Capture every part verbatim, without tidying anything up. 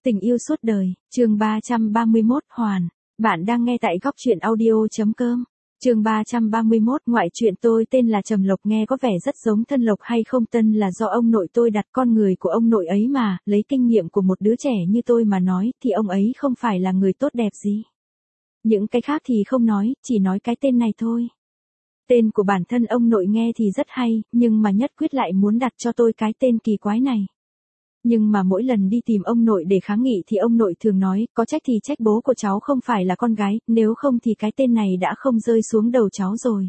Tình yêu suốt đời, chương ba trăm ba mươi mốt Hoàn. Bạn đang nghe tại góc truyện audio.com. Chương ba trăm ba mươi mốt Ngoại truyện. Tôi tên là Trầm Lộc, nghe có vẻ rất giống Thân Lộc hay không. Tân là do ông nội tôi đặt, con người của ông nội ấy mà, lấy kinh nghiệm của một đứa trẻ như tôi mà nói, thì ông ấy không phải là người tốt đẹp gì. Những cái khác thì không nói, chỉ nói cái tên này thôi. Tên của bản thân ông nội nghe thì rất hay, nhưng mà nhất quyết lại muốn đặt cho tôi cái tên kỳ quái này. Nhưng mà mỗi lần đi tìm ông nội để kháng nghị thì ông nội thường nói, có trách thì trách bố của cháu không phải là con gái, nếu không thì cái tên này đã không rơi xuống đầu cháu rồi.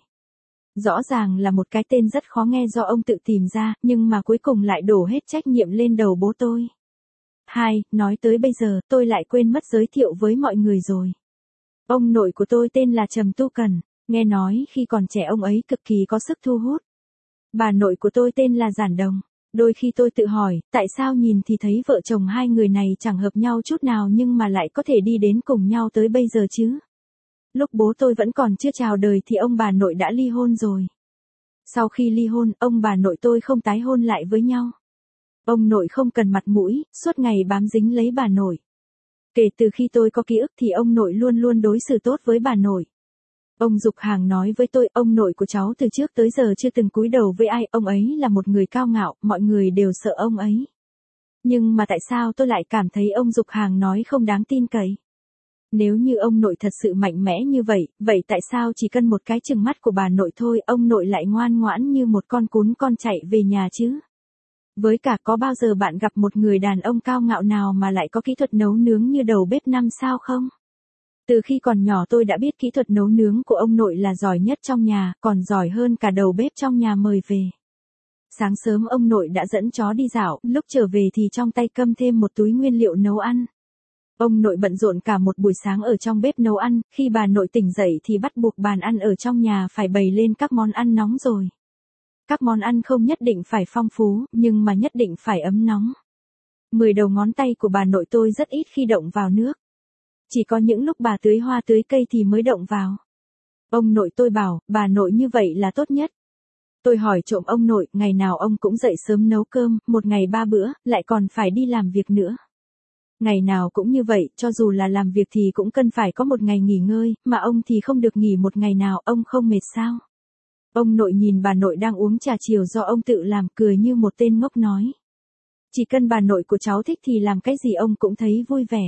Rõ ràng là một cái tên rất khó nghe do ông tự tìm ra, nhưng mà cuối cùng lại đổ hết trách nhiệm lên đầu bố tôi. Hai, nói tới bây giờ, tôi lại quên mất giới thiệu với mọi người rồi. Ông nội của tôi tên là Trầm Tu Cần, nghe nói khi còn trẻ ông ấy cực kỳ có sức thu hút. Bà nội của tôi tên là Giản Đồng. Đôi khi tôi tự hỏi, tại sao nhìn thì thấy vợ chồng hai người này chẳng hợp nhau chút nào nhưng mà lại có thể đi đến cùng nhau tới bây giờ chứ? Lúc bố tôi vẫn còn chưa chào đời thì ông bà nội đã ly hôn rồi. Sau khi ly hôn, ông bà nội tôi không tái hôn lại với nhau. Ông nội không cần mặt mũi, suốt ngày bám dính lấy bà nội. Kể từ khi tôi có ký ức thì ông nội luôn luôn đối xử tốt với bà nội. Ông Dục Hàng nói với tôi, ông nội của cháu từ trước tới giờ chưa từng cúi đầu với ai, ông ấy là một người cao ngạo, mọi người đều sợ ông ấy. Nhưng mà tại sao tôi lại cảm thấy ông Dục Hàng nói không đáng tin cậy? Nếu như ông nội thật sự mạnh mẽ như vậy, vậy tại sao chỉ cần một cái chừng mắt của bà nội thôi, ông nội lại ngoan ngoãn như một con cún con chạy về nhà chứ? Với cả có bao giờ bạn gặp một người đàn ông cao ngạo nào mà lại có kỹ thuật nấu nướng như đầu bếp năm sao không? Từ khi còn nhỏ tôi đã biết kỹ thuật nấu nướng của ông nội là giỏi nhất trong nhà, còn giỏi hơn cả đầu bếp trong nhà mời về. Sáng sớm ông nội đã dẫn chó đi dạo, lúc trở về thì trong tay cầm thêm một túi nguyên liệu nấu ăn. Ông nội bận rộn cả một buổi sáng ở trong bếp nấu ăn, khi bà nội tỉnh dậy thì bắt buộc bàn ăn ở trong nhà phải bày lên các món ăn nóng rồi. Các món ăn không nhất định phải phong phú, nhưng mà nhất định phải ấm nóng. Mười đầu ngón tay của bà nội tôi rất ít khi động vào nước. Chỉ có những lúc bà tưới hoa tưới cây thì mới động vào. Ông nội tôi bảo, bà nội như vậy là tốt nhất. Tôi hỏi trộm ông nội, ngày nào ông cũng dậy sớm nấu cơm, một ngày ba bữa, lại còn phải đi làm việc nữa. Ngày nào cũng như vậy, cho dù là làm việc thì cũng cần phải có một ngày nghỉ ngơi, mà ông thì không được nghỉ một ngày nào, ông không mệt sao? Ông nội nhìn bà nội đang uống trà chiều do ông tự làm, cười như một tên ngốc nói. Chỉ cần bà nội của cháu thích thì làm cái gì ông cũng thấy vui vẻ.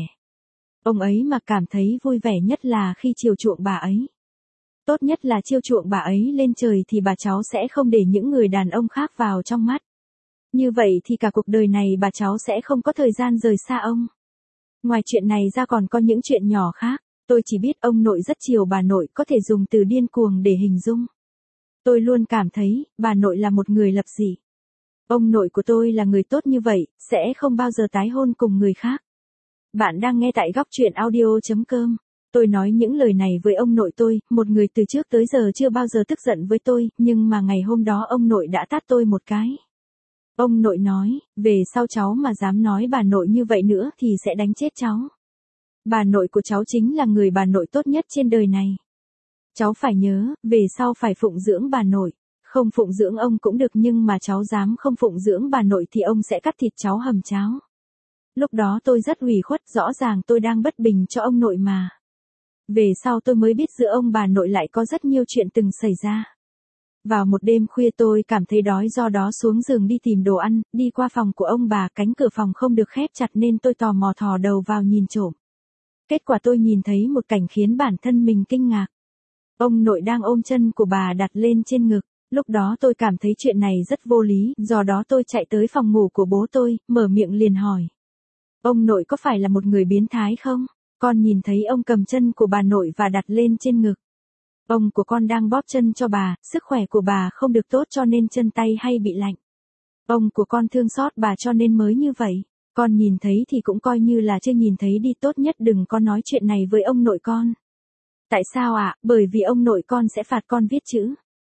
Ông ấy mà cảm thấy vui vẻ nhất là khi chiều chuộng bà ấy. Tốt nhất là chiêu chuộng bà ấy lên trời thì bà cháu sẽ không để những người đàn ông khác vào trong mắt. Như vậy thì cả cuộc đời này bà cháu sẽ không có thời gian rời xa ông. Ngoài chuyện này ra còn có những chuyện nhỏ khác, tôi chỉ biết ông nội rất chiều bà nội, có thể dùng từ điên cuồng để hình dung. Tôi luôn cảm thấy, bà nội là một người lập dị. Ông nội của tôi là người tốt như vậy, sẽ không bao giờ tái hôn cùng người khác. Bạn đang nghe tại góc truyện audio.com. Tôi nói những lời này với ông nội tôi, một người từ trước tới giờ chưa bao giờ tức giận với tôi, nhưng mà ngày hôm đó ông nội đã tát tôi một cái. Ông nội nói, về sau cháu mà dám nói bà nội như vậy nữa thì sẽ đánh chết cháu. Bà nội của cháu chính là người bà nội tốt nhất trên đời này. Cháu phải nhớ, về sau phải phụng dưỡng bà nội. Không phụng dưỡng ông cũng được nhưng mà cháu dám không phụng dưỡng bà nội thì ông sẽ cắt thịt cháu hầm cháo. Lúc đó tôi rất ủy khuất, rõ ràng tôi đang bất bình cho ông nội mà. Về sau tôi mới biết giữa ông bà nội lại có rất nhiều chuyện từng xảy ra. Vào một đêm khuya tôi cảm thấy đói, do đó xuống giường đi tìm đồ ăn, đi qua phòng của ông bà, cánh cửa phòng không được khép chặt nên tôi tò mò thò đầu vào nhìn trộm. Kết quả tôi nhìn thấy một cảnh khiến bản thân mình kinh ngạc. Ông nội đang ôm chân của bà đặt lên trên ngực. Lúc đó tôi cảm thấy chuyện này rất vô lý, do đó tôi chạy tới phòng ngủ của bố tôi, mở miệng liền hỏi. Ông nội có phải là một người biến thái không? Con nhìn thấy ông cầm chân của bà nội và đặt lên trên ngực. Ông của con đang bóp chân cho bà, sức khỏe của bà không được tốt cho nên chân tay hay bị lạnh. Ông của con thương xót bà cho nên mới như vậy. Con nhìn thấy thì cũng coi như là chưa nhìn thấy đi, tốt nhất đừng có nói chuyện này với ông nội con. Tại sao ạ? À? Bởi vì ông nội con sẽ phạt con viết chữ.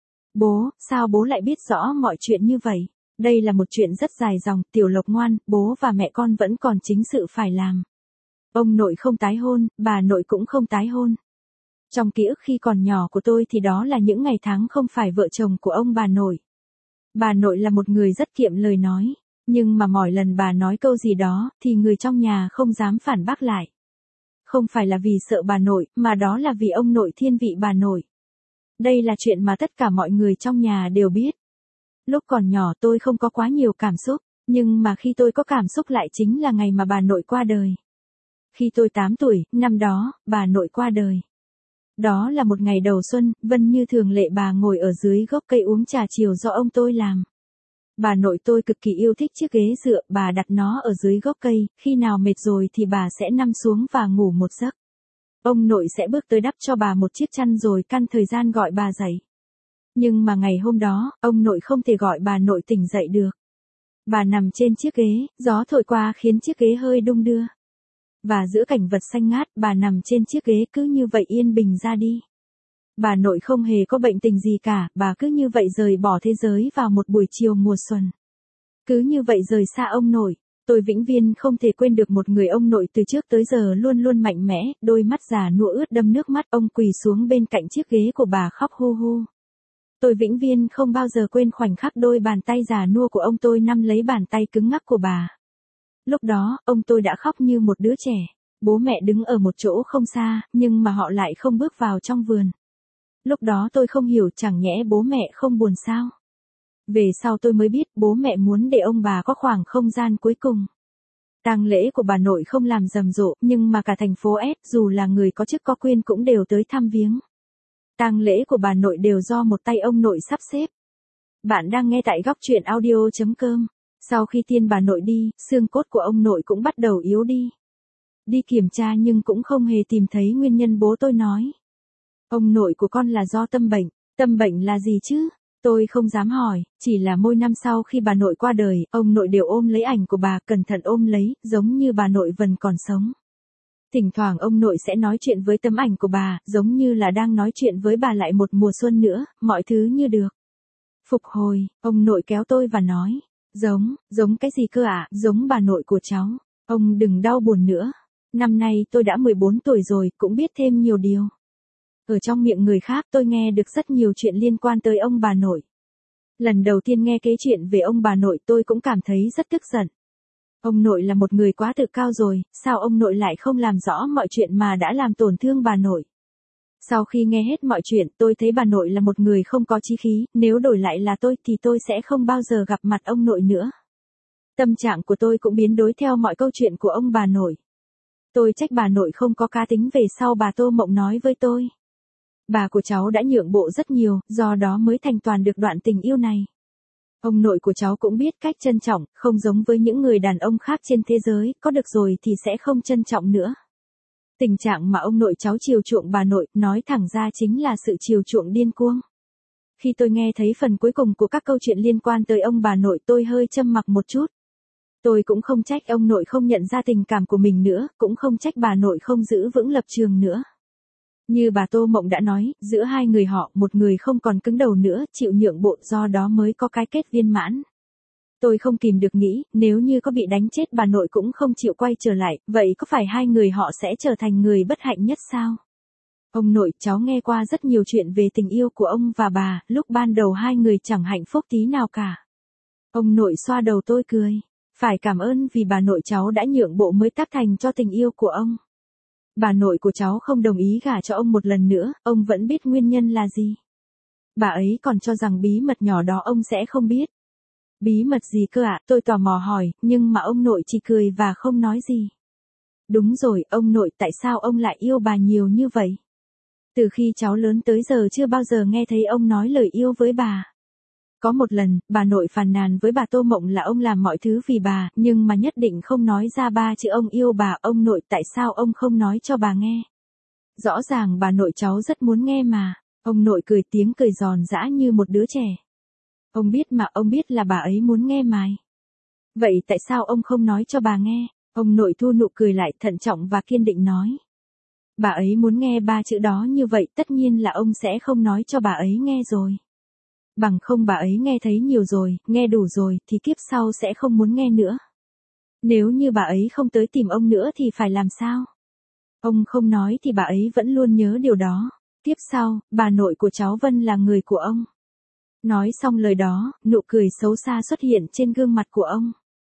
Bố, sao bố lại biết rõ mọi chuyện như vậy? Đây là một chuyện rất dài dòng, Tiểu Lộc ngoan, bố và mẹ con vẫn còn chính sự phải làm. Ông nội không tái hôn, bà nội cũng không tái hôn. Trong ký ức khi còn nhỏ của tôi thì đó là những ngày tháng không phải vợ chồng của ông bà nội. Bà nội là một người rất kiệm lời nói. Nhưng mà mỗi lần bà nói câu gì đó, thì người trong nhà không dám phản bác lại. Không phải là vì sợ bà nội, mà đó là vì ông nội thiên vị bà nội. Đây là chuyện mà tất cả mọi người trong nhà đều biết. Lúc còn nhỏ tôi không có quá nhiều cảm xúc, nhưng mà khi tôi có cảm xúc lại chính là ngày mà bà nội qua đời. Khi tôi tám tuổi, năm đó, bà nội qua đời. Đó là một ngày đầu xuân, Vân như thường lệ bà ngồi ở dưới gốc cây uống trà chiều do ông tôi làm. Bà nội tôi cực kỳ yêu thích chiếc ghế dựa, bà đặt nó ở dưới gốc cây, khi nào mệt rồi thì bà sẽ nằm xuống và ngủ một giấc. Ông nội sẽ bước tới đắp cho bà một chiếc chăn rồi căn thời gian gọi bà dậy. Nhưng mà ngày hôm đó, ông nội không thể gọi bà nội tỉnh dậy được. Bà nằm trên chiếc ghế, gió thổi qua khiến chiếc ghế hơi đung đưa. Và giữa cảnh vật xanh ngát, bà nằm trên chiếc ghế cứ như vậy yên bình ra đi. Bà nội không hề có bệnh tình gì cả, bà cứ như vậy rời bỏ thế giới vào một buổi chiều mùa xuân. Cứ như vậy rời xa ông nội, tôi vĩnh viễn không thể quên được một người ông nội từ trước tới giờ luôn luôn mạnh mẽ, đôi mắt già nua ướt đẫm nước mắt, ông quỳ xuống bên cạnh chiếc ghế của bà khóc hu hu. Tôi vĩnh viễn không bao giờ quên khoảnh khắc đôi bàn tay già nua của ông tôi nắm lấy bàn tay cứng ngắc của bà. Lúc đó, ông tôi đã khóc như một đứa trẻ. Bố mẹ đứng ở một chỗ không xa, nhưng mà họ lại không bước vào trong vườn. Lúc đó tôi không hiểu, chẳng nhẽ bố mẹ không buồn sao? Về sau tôi mới biết bố mẹ muốn để ông bà có khoảng không gian cuối cùng. Tang lễ của bà nội không làm rầm rộ, nhưng mà cả thành phố S, dù là người có chức có quyền cũng đều tới thăm viếng. Tang lễ của bà nội đều do một tay ông nội sắp xếp. Bạn đang nghe tại góc truyện audio chấm com. Sau khi tiên bà nội đi, xương cốt của ông nội cũng bắt đầu yếu đi. Đi kiểm tra nhưng cũng không hề tìm thấy nguyên nhân, bố tôi nói. Ông nội của con là do tâm bệnh. Tâm bệnh là gì chứ? Tôi không dám hỏi, chỉ là mỗi năm sau khi bà nội qua đời, ông nội đều ôm lấy ảnh của bà, cẩn thận ôm lấy, giống như bà nội vẫn còn sống. Thỉnh thoảng ông nội sẽ nói chuyện với tấm ảnh của bà, giống như là đang nói chuyện với bà lại một mùa xuân nữa, mọi thứ như được phục hồi. Ông nội kéo tôi và nói, giống, giống cái gì cơ ạ? À? Giống bà nội của cháu. Ông đừng đau buồn nữa. Năm nay tôi đã mười bốn tuổi rồi, cũng biết thêm nhiều điều. Ở trong miệng người khác tôi nghe được rất nhiều chuyện liên quan tới ông bà nội. Lần đầu tiên nghe cái chuyện về ông bà nội tôi cũng cảm thấy rất tức giận. Ông nội là một người quá tự cao rồi, sao ông nội lại không làm rõ mọi chuyện mà đã làm tổn thương bà nội? Sau khi nghe hết mọi chuyện, tôi thấy bà nội là một người không có chí khí, nếu đổi lại là tôi thì tôi sẽ không bao giờ gặp mặt ông nội nữa. Tâm trạng của tôi cũng biến đổi theo mọi câu chuyện của ông bà nội. Tôi trách bà nội không có cá tính, về sau bà Tô Mộng nói với tôi. Bà của cháu đã nhượng bộ rất nhiều, do đó mới thành toàn được đoạn tình yêu này. Ông nội của cháu cũng biết cách trân trọng, không giống với những người đàn ông khác trên thế giới, có được rồi thì sẽ không trân trọng nữa. Tình trạng mà ông nội cháu chiều chuộng bà nội, nói thẳng ra chính là sự chiều chuộng điên cuồng. Khi tôi nghe thấy phần cuối cùng của các câu chuyện liên quan tới ông bà nội, tôi hơi châm mặc một chút. Tôi cũng không trách ông nội không nhận ra tình cảm của mình nữa, cũng không trách bà nội không giữ vững lập trường nữa. Như bà Tô Mộng đã nói, giữa hai người họ, một người không còn cứng đầu nữa, chịu nhượng bộ, do đó mới có cái kết viên mãn. Tôi không kìm được nghĩ, nếu như có bị đánh chết bà nội cũng không chịu quay trở lại, vậy có phải hai người họ sẽ trở thành người bất hạnh nhất sao? Ông nội, cháu nghe qua rất nhiều chuyện về tình yêu của ông và bà, lúc ban đầu hai người chẳng hạnh phúc tí nào cả. Ông nội xoa đầu tôi cười. Phải cảm ơn vì bà nội cháu đã nhượng bộ mới tác thành cho tình yêu của ông. Bà nội của cháu không đồng ý gả cho ông một lần nữa, ông vẫn biết nguyên nhân là gì. Bà ấy còn cho rằng bí mật nhỏ đó ông sẽ không biết. Bí mật gì cơ ạ? À? Tôi tò mò hỏi, nhưng mà ông nội chỉ cười và không nói gì. Đúng rồi, ông nội, tại sao ông lại yêu bà nhiều như vậy? Từ khi cháu lớn tới giờ chưa bao giờ nghe thấy ông nói lời yêu với bà. Có một lần, bà nội phàn nàn với bà Tô Mộng là ông làm mọi thứ vì bà, nhưng mà nhất định không nói ra ba chữ ông yêu bà. Ông nội, tại sao ông không nói cho bà nghe? Rõ ràng bà nội cháu rất muốn nghe mà. Ông nội cười tiếng cười giòn giã như một đứa trẻ. Ông biết mà, ông biết là bà ấy muốn nghe mài. Vậy tại sao ông không nói cho bà nghe? Ông nội thu nụ cười lại, thận trọng và kiên định nói. Bà ấy muốn nghe ba chữ đó như vậy, tất nhiên là ông sẽ không nói cho bà ấy nghe rồi. Bằng không bà ấy nghe thấy nhiều rồi, nghe đủ rồi, thì kiếp sau sẽ không muốn nghe nữa. Nếu như bà ấy không tới tìm ông nữa thì phải làm sao? Ông không nói thì bà ấy vẫn luôn nhớ điều đó. Tiếp sau, bà nội của cháu Vân là người của ông. Nói xong lời đó, nụ cười xấu xa xuất hiện trên gương mặt của ông.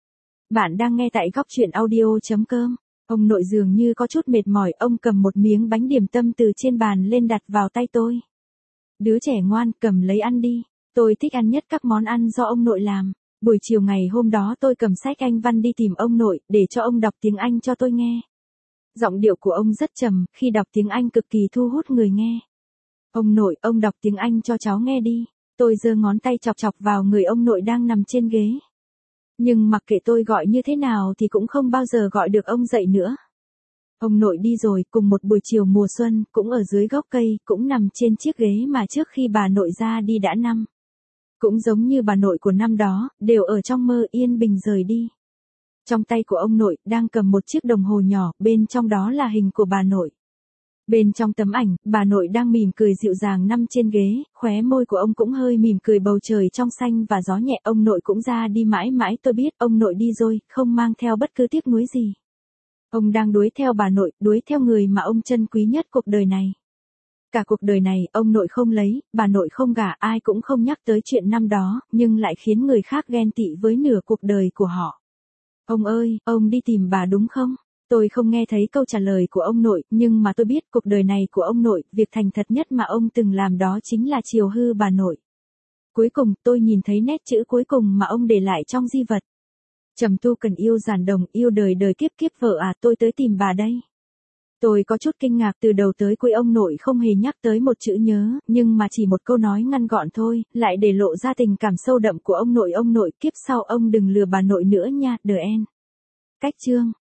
Bạn đang nghe tại góc chuyện audio.com. Ông nội dường như có chút mệt mỏi, ông cầm một miếng bánh điểm tâm từ trên bàn lên đặt vào tay tôi. Đứa trẻ ngoan, cầm lấy ăn đi. Tôi thích ăn nhất các món ăn do ông nội làm. Buổi chiều ngày hôm đó tôi cầm sách Anh văn đi tìm ông nội, để cho ông đọc tiếng Anh cho tôi nghe. Giọng điệu của ông rất trầm, khi đọc tiếng Anh cực kỳ thu hút người nghe. Ông nội, ông đọc tiếng Anh cho cháu nghe đi. Tôi giơ ngón tay chọc chọc vào người ông nội đang nằm trên ghế. Nhưng mặc kệ tôi gọi như thế nào thì cũng không bao giờ gọi được ông dậy nữa. Ông nội đi rồi, cùng một buổi chiều mùa xuân, cũng ở dưới gốc cây, cũng nằm trên chiếc ghế mà trước khi bà nội ra đi đã năm. Cũng giống như bà nội của năm đó, đều ở trong mơ yên bình rời đi. Trong tay của ông nội, đang cầm một chiếc đồng hồ nhỏ, bên trong đó là hình của bà nội. Bên trong tấm ảnh, bà nội đang mỉm cười dịu dàng nằm trên ghế, khóe môi của ông cũng hơi mỉm cười, bầu trời trong xanh và gió nhẹ. Ông nội cũng ra đi mãi mãi, tôi biết ông nội đi rồi, không mang theo bất cứ tiếc nuối gì. Ông đang đuổi theo bà nội, đuổi theo người mà ông trân quý nhất cuộc đời này. Cả cuộc đời này, ông nội không lấy, bà nội không gả, ai cũng không nhắc tới chuyện năm đó, nhưng lại khiến người khác ghen tị với nửa cuộc đời của họ. Ông ơi, ông đi tìm bà đúng không? Tôi không nghe thấy câu trả lời của ông nội, nhưng mà tôi biết cuộc đời này của ông nội, việc thành thật nhất mà ông từng làm đó chính là chiều hư bà nội. Cuối cùng, tôi nhìn thấy nét chữ cuối cùng mà ông để lại trong di vật. Trầm tu cần yêu giản đồng, yêu đời đời kiếp kiếp vợ à, tôi tới tìm bà đây. Tôi có chút kinh ngạc, từ đầu tới cuối ông nội không hề nhắc tới một chữ nhớ, nhưng mà chỉ một câu nói ngắn gọn thôi, lại để lộ ra tình cảm sâu đậm của ông nội. Ông nội, kiếp sau ông đừng lừa bà nội nữa nha, The End. Cách chương.